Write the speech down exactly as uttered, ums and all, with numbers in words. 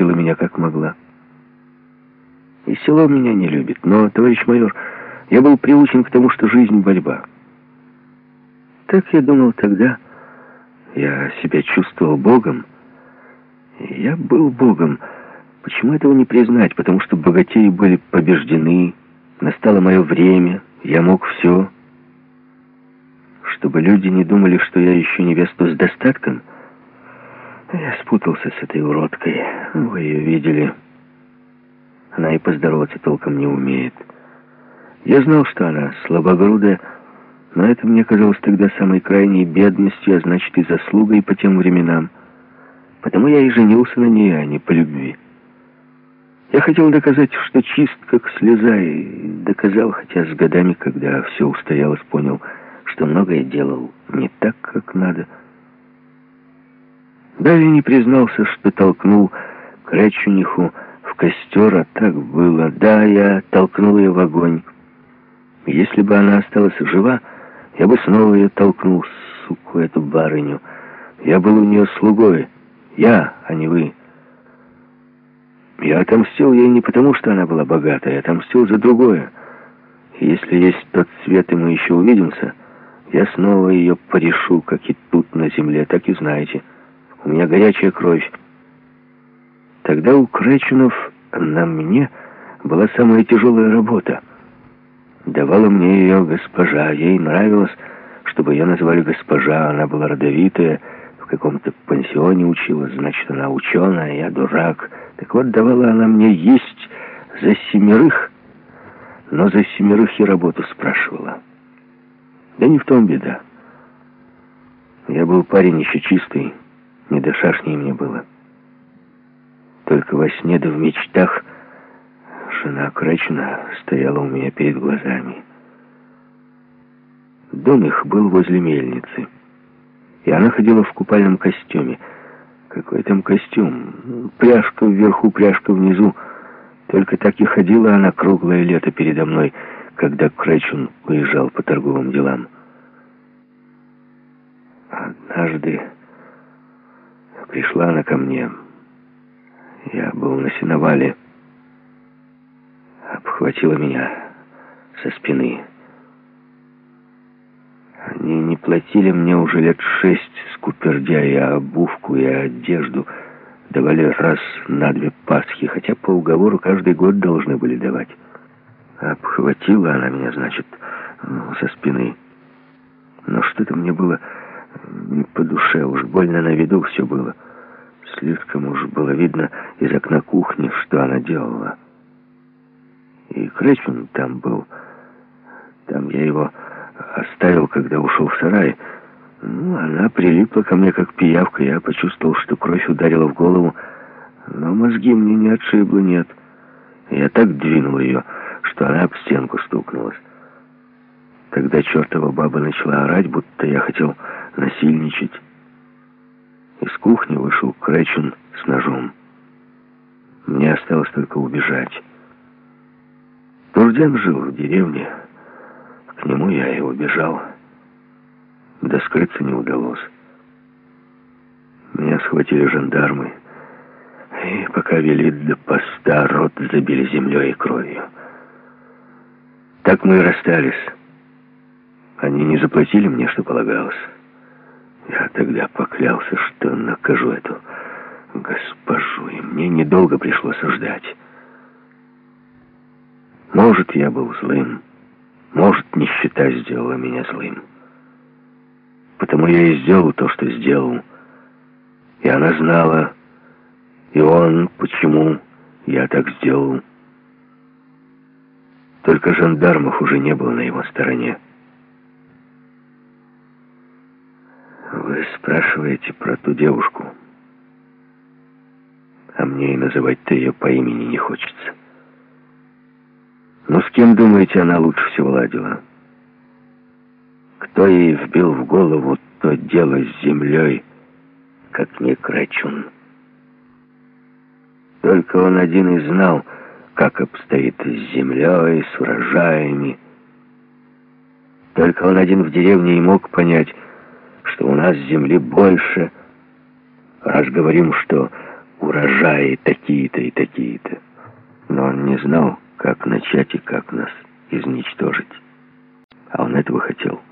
выручила меня как могла. И село меня не любит, но, товарищ майор, я был приучен к тому, что жизнь — борьба. Так я думал тогда. Я себя чувствовал Богом. И я был Богом. Почему этого не признать? Потому что богатеи были побеждены. Настало мое время. Я мог все. Чтобы люди не думали, что я ищу невесту с достатком. Я спутался с этой уродкой. Вы ее видели. Она и поздороваться толком не умеет. Я знал, что она слабогрудая, но это мне казалось тогда самой крайней бедностью, а значит и заслугой по тем временам. Потому я и женился на ней, а не по любви. Я хотел доказать, что чист, как слеза, и доказал, хотя с годами, когда все устоялось, понял, что многое делал не так, как надо. Даже не признался, что толкнул Кречуниху в костер, а так было. Да, я толкнул ее в огонь. Если бы она осталась жива, я бы снова ее толкнул, суку, эту барыню. Я был у нее слугой. Я, а не вы. Я отомстил ей не потому, что она была богатая, я отомстил за другое. И если есть тот свет, и мы еще увидимся, я снова ее порешу, как и тут на земле, так и знаете. У меня горячая кровь. Тогда у Кречунов на мне была самая тяжелая работа. Давала мне ее госпожа. Ей нравилось, чтобы ее называли госпожа. Она была родовитая, в каком-то пансионе училась, значит, она ученая, я дурак. Так вот, давала она мне есть за семерых, но за семерых и работу спрашивала. Да не в том беда. Я был парень еще чистый, не до шашни мне было. Только во сне да в мечтах жена Кречуна стояла у меня перед глазами. Дом их был возле мельницы, и она ходила в купальном костюме. Какой там костюм? Пряжка вверху, пряжка внизу. Только так и ходила она круглое лето передо мной, когда Кречун уезжал по торговым делам. Однажды пришла она ко мне. Я был на сеновале. Обхватила меня со спины. Они не платили мне уже лет шесть скупердяя, а обувку и одежду давали раз на две Пасхи, хотя по уговору каждый год должны были давать. Обхватила она меня, значит, ну, со спины. Но что-то мне было не по душе, уж больно на виду все было. Слишком уж было видно из окна кухни, что она делала. И Кречун там был. Там я его оставил, когда ушел в сарай. Ну, она прилипла ко мне, как пиявка. Я почувствовал, что кровь ударила в голову. Но мозги мне не отшибло, нет. Я так двинул ее, что она об стенку стукнулась. Тогда чертова баба начала орать, будто я хотел насильничать. Из кухни вышел Кречун с ножом. Мне осталось только убежать. Турдян жил в деревне. К нему я и убежал. Да скрыться не удалось. Меня схватили жандармы. И пока вели до поста, рот забили землей и кровью. Так мы и расстались. Они не заплатили мне, что полагалось. Я тогда поклялся, что накажу эту госпожу, и мне недолго пришлось ждать. Может, я был злым, может, нищета сделала меня злым. Потому я и сделал то, что сделал. И она знала, и он, почему я так сделал. Только жандармов уже не было на его стороне. Вы спрашиваете про ту девушку, а мне и называть-то ее по имени не хочется. Но с кем, думаете, она лучше всего ладила? Кто ей вбил в голову то дело с землей, как не Кречун? Только он один и знал, как обстоит с землей, с урожаями. Только он один в деревне и мог понять, что у нас земли больше, раз говорим, что урожаи такие-то и такие-то. Но он не знал, как начать и как нас изничтожить. А он этого хотел.